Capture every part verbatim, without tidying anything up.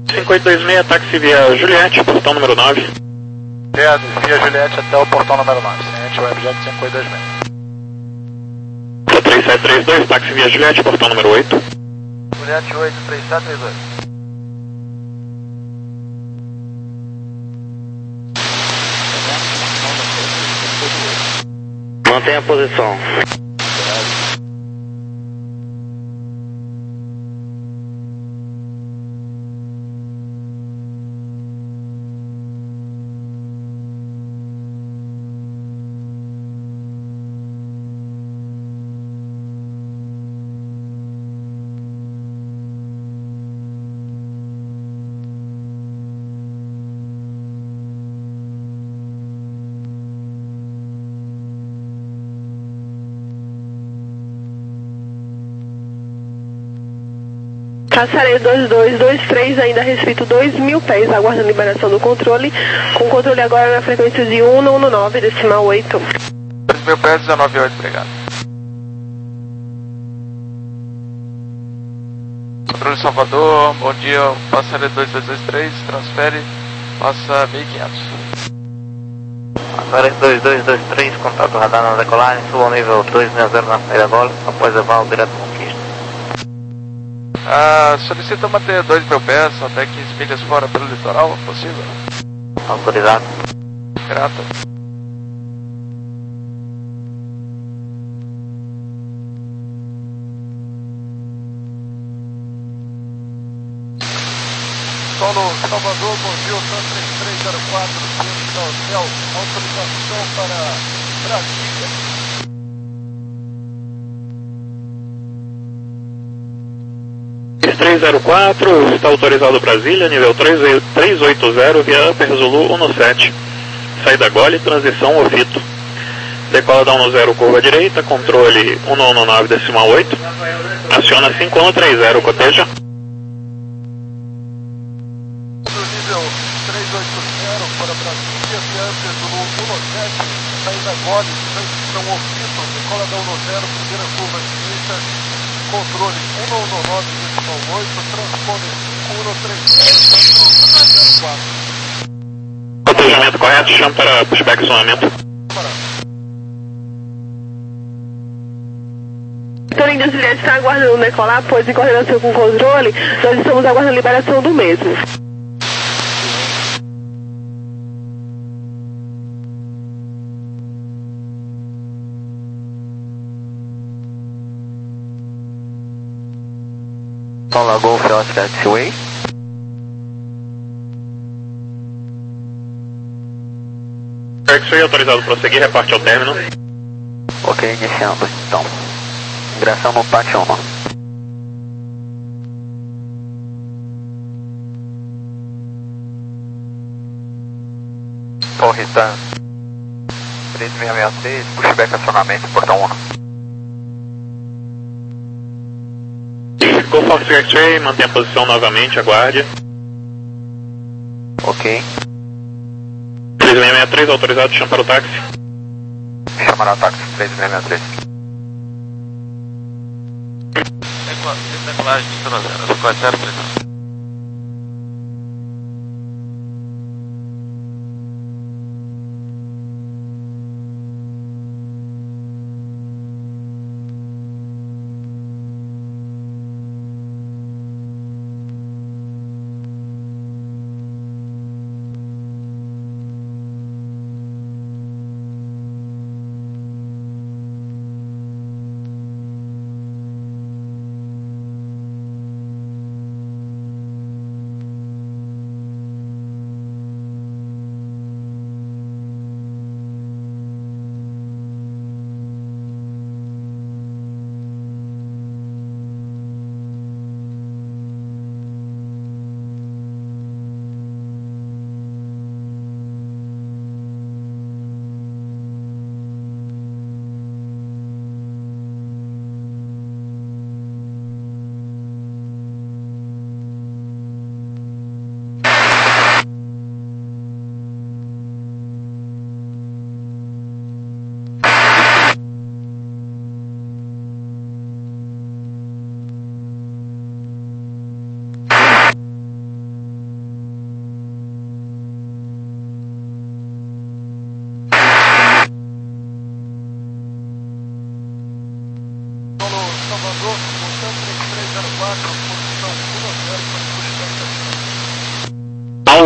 cinco oito dois seis, táxi via Juliette, portão número nove. Juliette, via Juliette até o portão número nove, ciente, o objeto cinco oito dois seis. três sete três dois, táxi via Juliette, portão número oito. Juliette oito, três sete três dois. Mantenha a posição. Caçarei dois dois dois três, ainda restrito dois mil pés, aguardando liberação do controle, com controle agora na frequência de um um nove, decimal oito. dois mil pés, dezenove oito, obrigado. Controle Salvador, bom dia, passageiro dois dois dois três, transfere, passa mil e quinhentos. Agora dois dois dois três, contato radar na decolagem, suba ao nível dois seis zero na saída Golf, após levar o direto Conquista. Ah, solicita manter dois mil pés até quinze milhas fora pelo litoral, possível? Autorizado. Grato. Solo Salvador, bom dia, o três três zero quatro, dentro do hotel, autorização para Brasília. três zero quatro, está autorizado Brasília, nível três oito zero, via Upper Zulu um sete. Saída Gole, transição Ovito. Decola da um zero, curva direita, controle um um nove, decimal oito. Aciona cinco um três zero, coteja. Do nível três oito zero para Brasília, via Upper Zulu um sete. Saída Gole, transição Ovito. Decola da um zero, primeira curva direita. Controle um um nove, decimal oito, transpone cinco um três zero quatro. Cotejamento correto, chama para pushback sonamento. Torino de Juliette está aguardando decolar, pois em coordenação com o controle, nós estamos aguardando a liberação do mesmo. Paula Golf Oscar Taxiway. Taxiway autorizado prosseguir, reparte ao término. Ok, iniciando então. Ingressão no pátio um. Torre Tan três seis seis seis, pushback acionamento, portão um. Golf Oscar Taxiway, mantém a posição novamente, aguarde. Ok. três seis seis três, autorizado, chama para o táxi. Chamará o táxi três seis seis três. Decolagem de zero quatro zero três.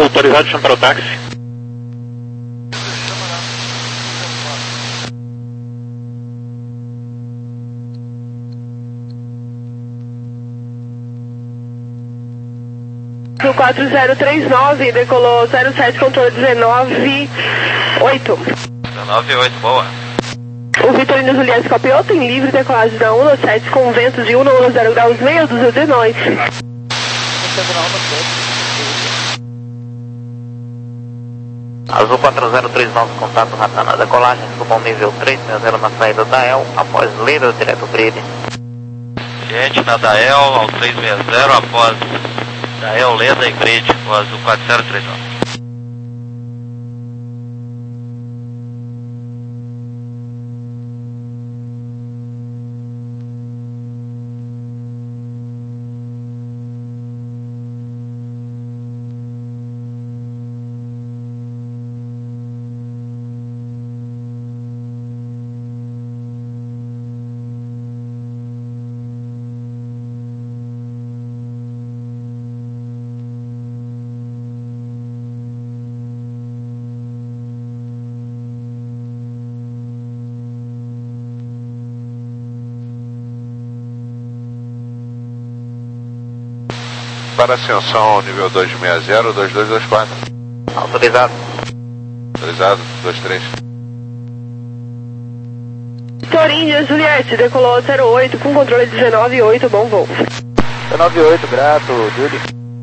autorizado, chama para o táxi. No quatro zero três nove, decolou zero sete, controle dezenove oito. dezenove oito, boa. O Vitorino Juliette copiou, tem livre decolagem da um sete com ventos de um zero graus, meia dúzia de nós. Azul quatro zero três nove, contato radar na decolagem, suba ao nível três seis zero na saída da E L, após líder direto grid. Gente na da E L ao três seis zero, após da E L Leda e grid, o Azul quatro zero três nove. Para ascensão nível dois seis zero, dois dois dois quatro. Autorizado. Autorizado, dois três. Torinha Juliette, decolou zero oito com controle dezenove oito, bom voo. dezenove oito, grato, Julie.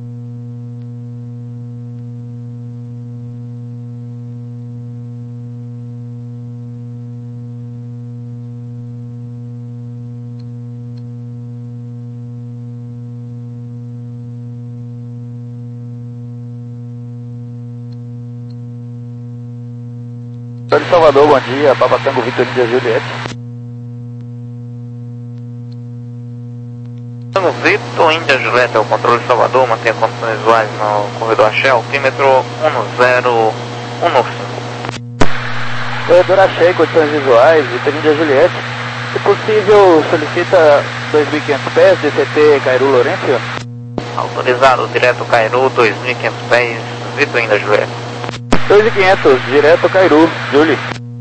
Sou de Salvador, bom dia, Papa Tango Vitor Índia Juliette. Tango Vitor Índia Juliette, é o controle de Salvador, mantenha condições visuais no corredor Shell, altímetro um zero um cinco. Corredor Axé, condições visuais, Vitor Índia Juliette. Se possível, solicita dois mil e quinhentos pés, D C T Cairu Lourenço. Autorizado, direto Cairu, dois mil e quinhentos pés, Vitor Índia Juliette. dois mil e quinhentos, direto Cairu, Julie.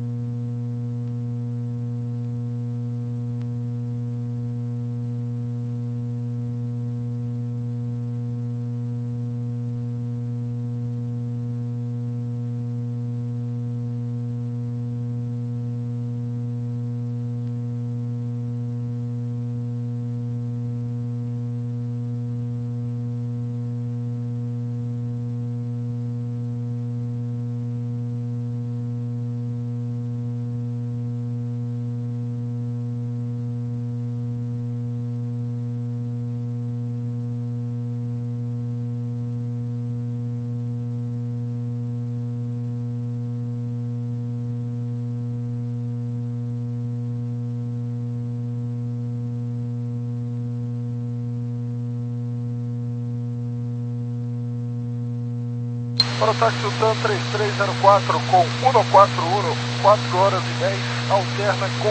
Para o táxi Utan três três zero quatro com um quatro um, quatro horas e dez, alterna com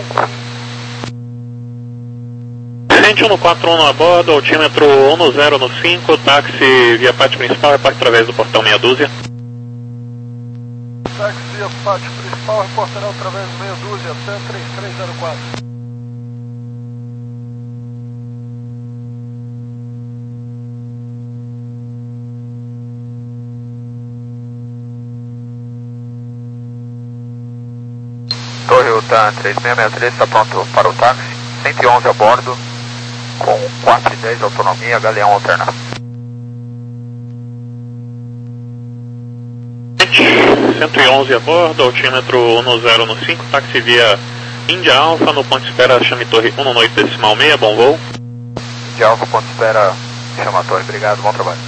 Gente um quatro um a bordo, altímetro um zero cinco, táxi via pátio principal, reparte através do portão meia dúzia. táxi via pátio principal, reportará através do meia dúzia, Utan três três zero quatro. Torre Utan três seis seis três está pronto para o táxi, cento e onze a bordo, com quatro e dez de autonomia, galeão alternado. cento e onze a bordo, altímetro um zero cinco, táxi via Índia Alfa, no ponto de espera chame Torre um oito decimal seis, bom voo. Índia Alfa, ponto de espera, chama a torre, obrigado, bom trabalho.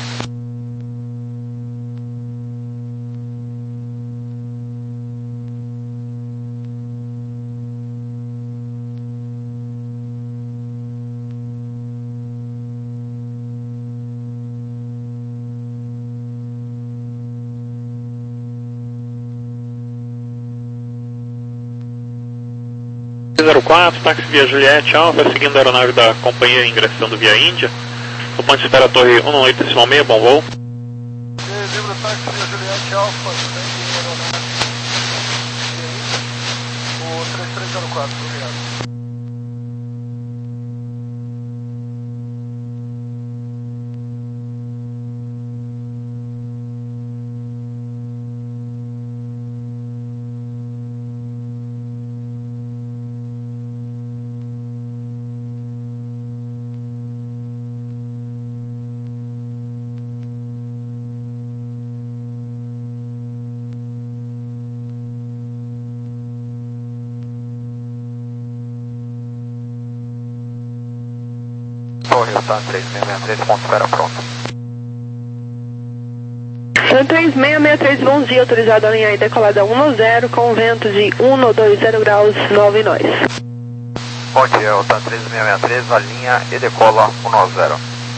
zero quatro, táxi via Juliette Alfa, seguindo a aeronave da companhia ingressando via Índia. No ponto de espera Torre um oito decimal seis, bom voo. Livre táxi Juliette Alfa, segue aeronave. O três três zero quatro, obrigado. Torre Hilton três seis seis três, ponto espera pronto. Sun três seis seis três, bom dia, autorizado a linha aí decolada um zero com vento de um dois zero graus, nove nós. Bom dia, Hilton três seis seis três, a linha e decola um zero.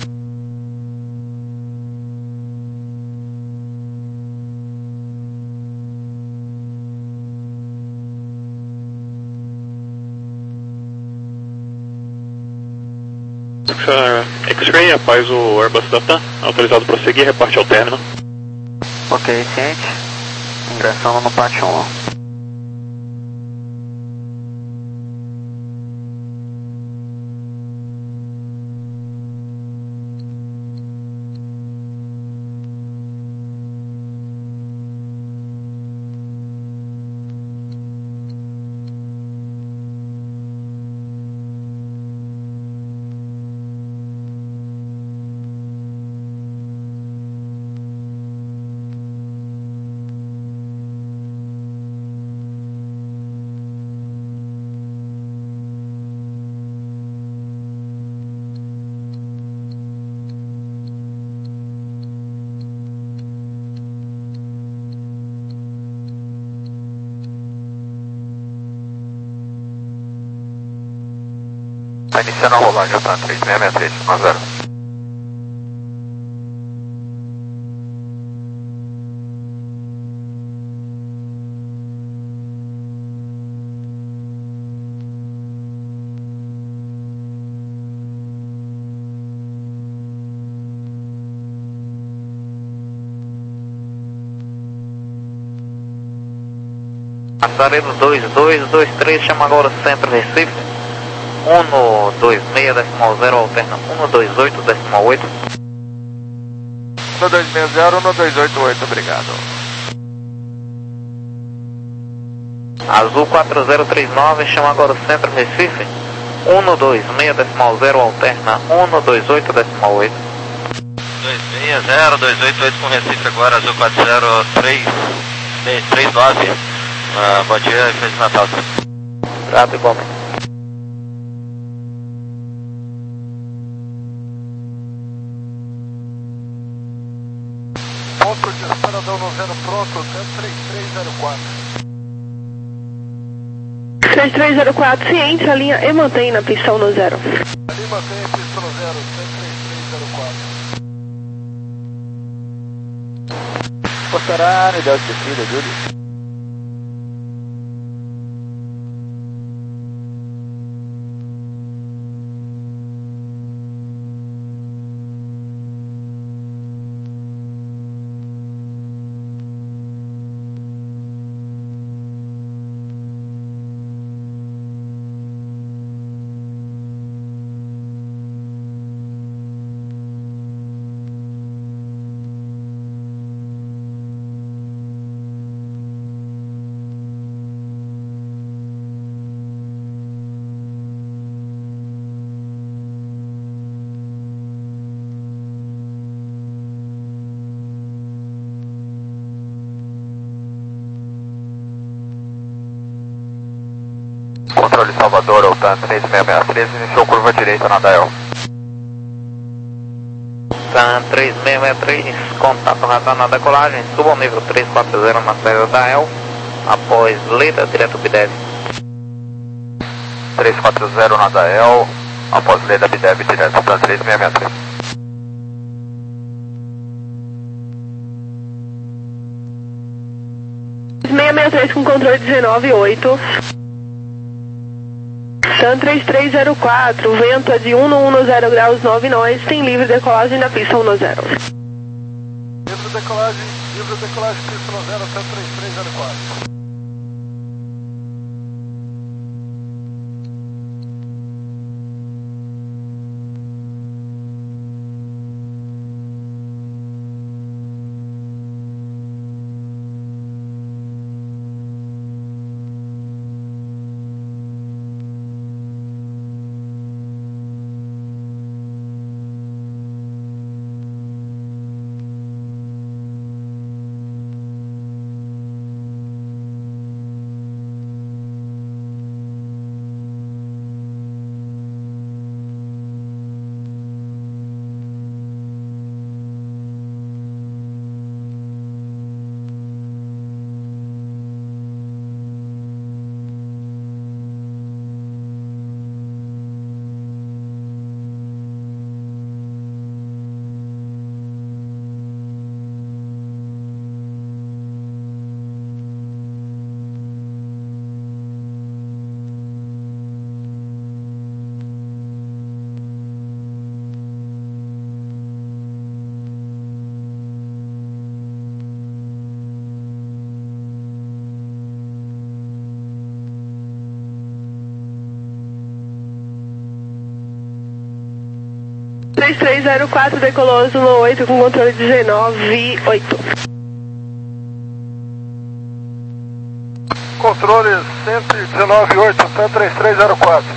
X-Ray, após o Airbus da TAM, autorizado a prosseguir, reporte ao término. Ok, ciente. Ingressando no pátio um. Está iniciando a rolagem, Hilton três seis seis três, um zero. Passaredo dois dois dois três, chama agora o Centro Recife. um dois seis, decimal zero, alterna um dois oito, decimal oito. um dois seis zero, um dois oito oito, obrigado. Azul quatro zero três nove, chama agora o Centro Recife. um dois seis, decimal zero, alterna um dois oito, decimal oito. dois seis zero, dois oito oito com Recife agora, Azul quatro zero três nove. Uh, bom dia e Feliz Natal. Obrigado, igualmente. Ponto de espera da um zero pronto, três três zero quatro. três três zero quatro, ciente, a linha e mantém na pista um zero. Ali mantém a pista no zero, três três zero quatro. Postará unidade de descida, Júlio. Controle Salvador, Hilton três seis seis três, iniciou curva direita na Dael. TAM três seis seis três, contato radar na decolagem, suba ao nível três quatro zero na saída da E L, após Leda, direto B D E V. três quatro zero na Dael, após Leda B D E V, direto TAM três seis seis três. seis seis três com controle dezenove oito. TAM três três zero quatro, vento é de um zero graus, nove nós, tem livre decolagem na pista um zero. Livre decolagem, livre, decolagem Y zero até três três zero quatro. três três zero quatro, decolou Zulu oito com controle dezenove oito. Controle cento e dezenove oito, até três três zero quatro.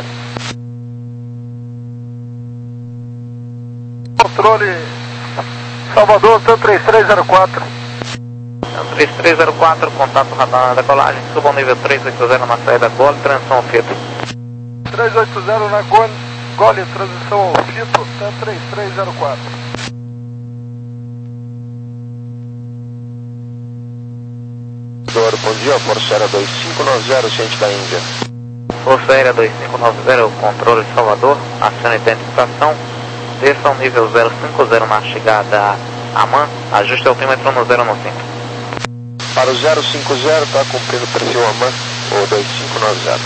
Controle Salvador, até três três zero quatro. três três zero quatro, contato radar na decolagem, suba ao nível três oito zero na saída Gole, transição ao Fito. três oito zero na Gole, Gole, transição ao Fito, até três três zero quatro. Bom dia, Força Aérea dois cinco nove zero, ciente da Índia. Força Aérea dois cinco nove zero, controle Salvador, acena identificação, desça ao nível zero cinco zero na chegada a Amman, ajuste altímetro no zero no cinco. Para o zero cinco zero, está cumprindo o perfil Amman, ou dois cinco nove zero.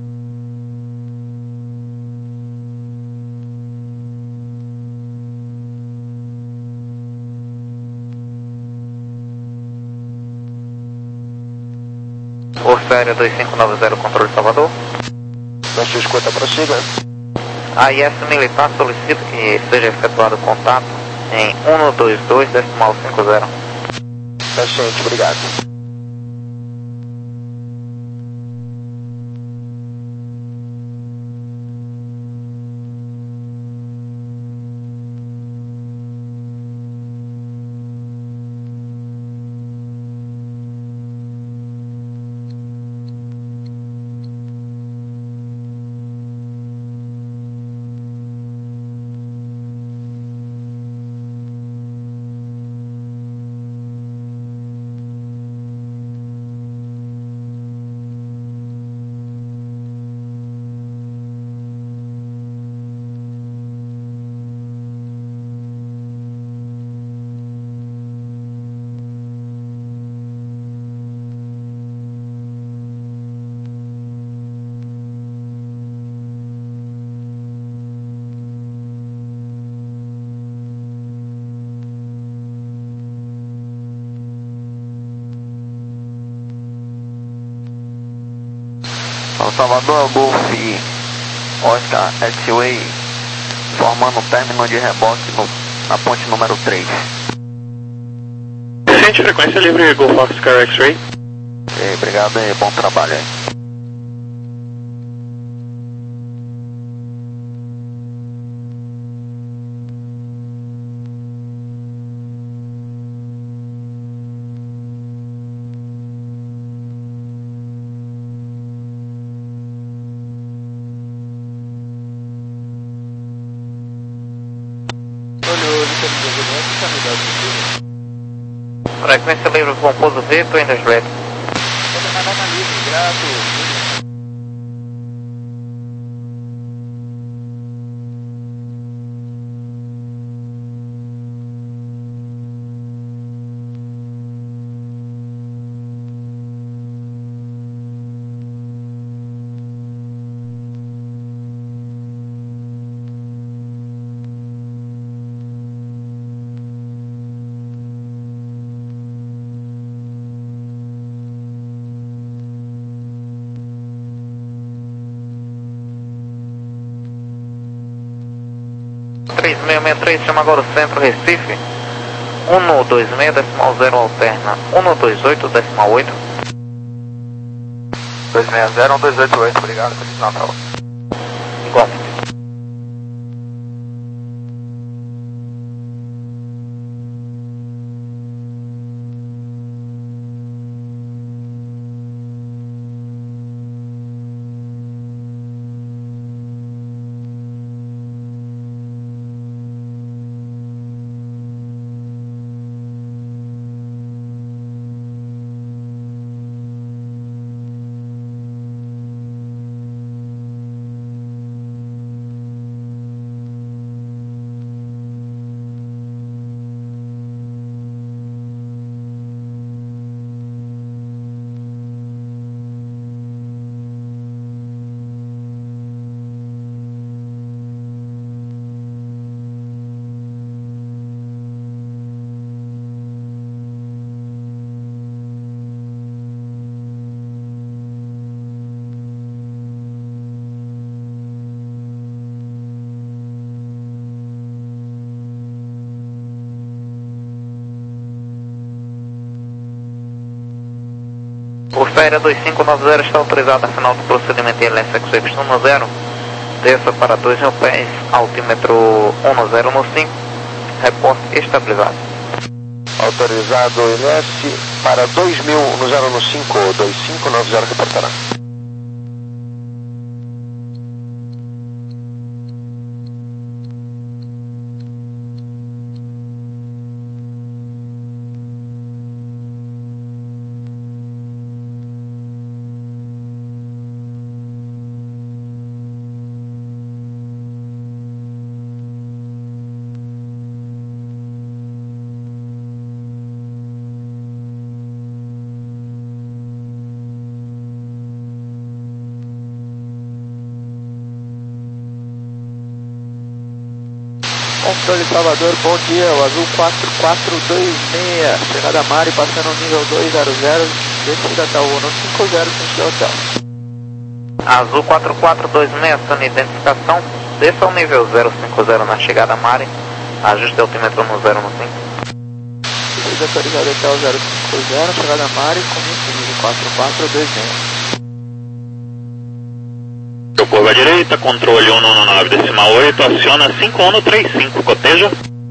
Força Aérea dois cinco nove zero, controle Salvador. Na sua escuta, prossiga. A I S militar solicita que seja efetuado contato em um dois dois decimal cinco zero. Tá ciente, obrigado. Salvador, Golf Oscar S-Way, formando o término de reboque no, na ponte número três. Ciente, frequência livre, Golf Oscar X-Ray. Okay, obrigado e bom trabalho aí. Frequência livre com pouso Vito em desleto. Coordenada livre, grato. seis seis três, chama agora o centro Recife. um dois seis, decimal zero alterna, um dois oito, decimal oito. dois seis zero, um dois oito oito, obrigado, Feliz Natal. Igualmente. O Féria dois cinco nove zero está autorizado a final do procedimento L S X Y zero. Desça para dois mil pés, altímetro um zero um cinco, reporte estabilizado. Autorizado L S para dois mil no zero no cinco, dois cinco nove zero reportará. Controle Salvador, bom dia, o azul quatro quatro dois seis, chegada Mari, passando o nível dois zero zero, descida da U no cinco zero, sentido hotel. Azul quatro quatro dois seis, sendo identificação, desça ao nível zero cinco zero na chegada Mari, ajuste altímetro no zero no cinco. Descida autorizado hotel zero cinco zero, chegada Mari, começo nível quatro quatro dois seis. Curva direita, controle um nove nove decimal oito, aciona cinco um três cinco, coteja.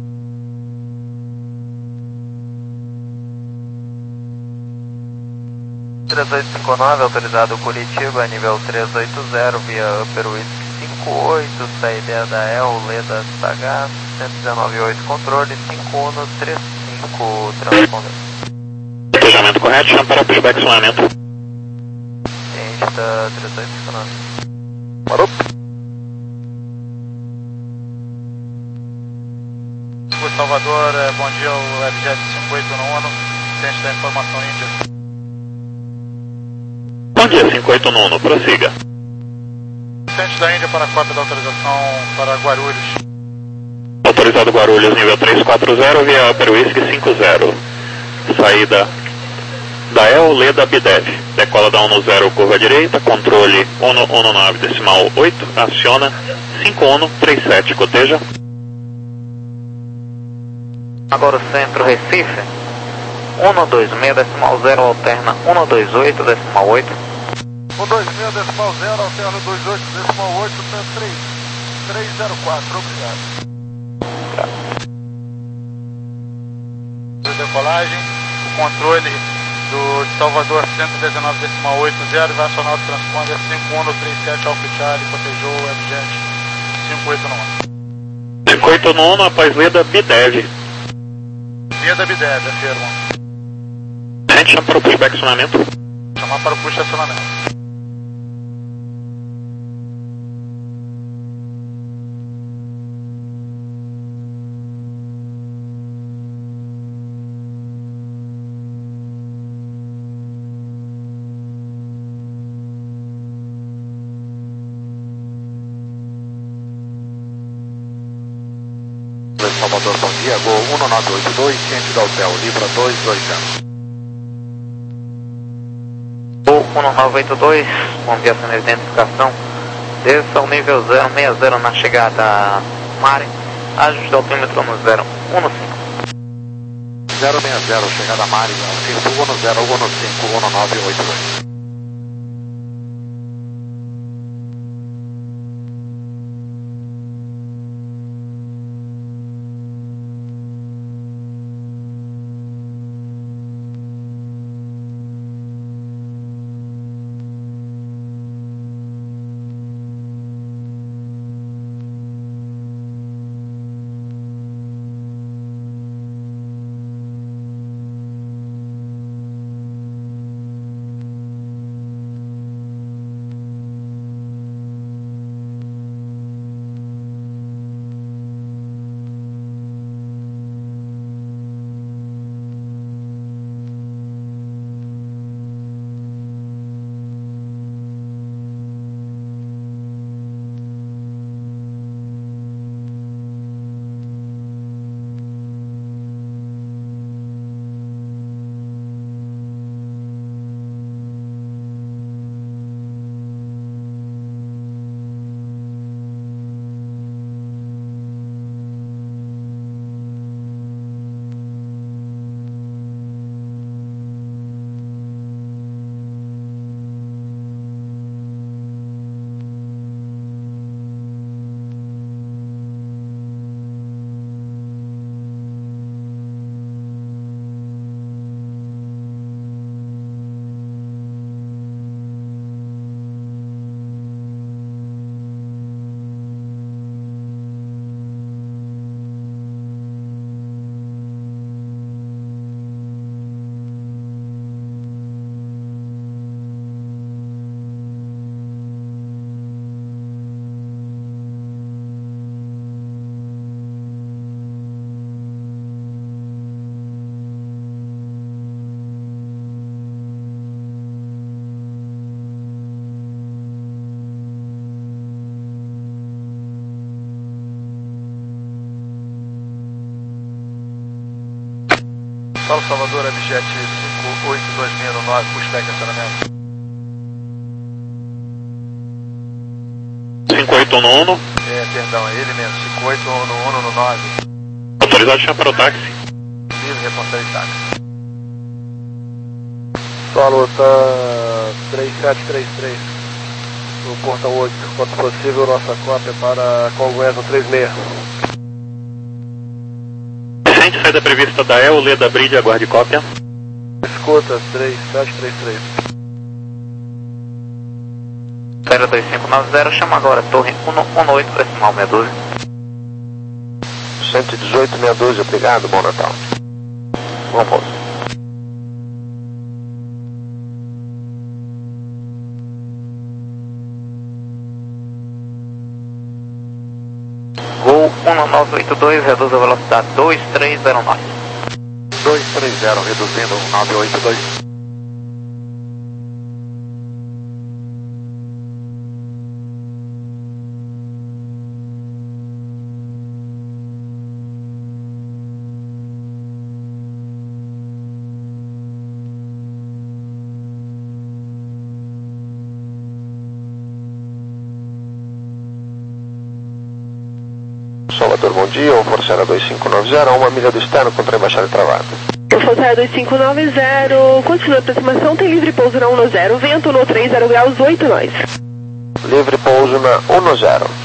três oito cinco nove, autorizado Curitiba, nível três oito zero, via Upper Whisky cinco oito, saída da E L, Leda H, cento e dezenove oito, controle cinco um três cinco, transponder. Cotejamento correto, chama para pushback sonamento. Insta três oito cinco nove. Parou. Salvador, bom dia, o F J cinco oito no ONU, centro da informação Índia. Bom dia, cinco oito no ONU, prossiga. Centro da Índia para a cópia da autorização para Guarulhos. Autorizado Guarulhos, nível três quatro zero, via Upper Whisky cinco zero. Saída da E L, Leda Bidev. Decola da um zero, curva direita, controle um nove decimal oito, aciona cinco um três sete, coteja. Agora o centro Recife, um dois seis decimal zero alterna um dois oito decimal oito. um dois seis decimal zero alterna dois oito decimal oito, três três zero quatro, obrigado. Tá. Decolagem, o controle do de Salvador cento e dezenove decimal oito zero, vai acionar o transponder cinco um três sete Alfa Charlie, cotejou o Abject cinco oito no ONU. cinco oito no ONU, após Leda Bidev. Leda Bidev, afirma. A gente chama para o pushback sonamento. Chamar para o push acionamento. Salvador, bom dia, Gol um nove oito dois, ciente da Hotel, Libra dois dois zero. Gol um nove oito dois, com viação de identificação, desça ao nível zero seis zero na chegada Mari, ajuste altímetro no zero um cinco. zero seis zero, chegada Mari, Alfito um zero um cinco um nove oito dois. Paulo Salvador, Abjet cinco oito dois seis nove, pushback acionamento. cinco oito um um. É, perdão, é ele mesmo, cinco oito um um nove. Autorizado chamar para o táxi. Livre, reportagem de táxi. Solo, tá três sete três três, no portão oito, quanto possível, nossa cópia para Congueso três seis. Recente saída prevista da E L, Leda Bride, aguarde cópia. Escuta, três sete três três. zero dois cinco nove zero, chama agora torre um um oito, decimal meia dúzia. cento e dezoito, meia dúzia, obrigado, bom Natal. Bom pouso. Voo um nove oito dois, reduz a velocidade dois três zero nove. dois três zero, reduzindo um nove oito dois. Salvador, bom dia, o Força Aérea dois cinco nove zero, a uma milha do externo contra a embaixada travada. O Força Aérea dois cinco nove zero, continua a aproximação, tem livre pouso na um zero, vento no três zero graus, oito nós. Livre pouso na um zero.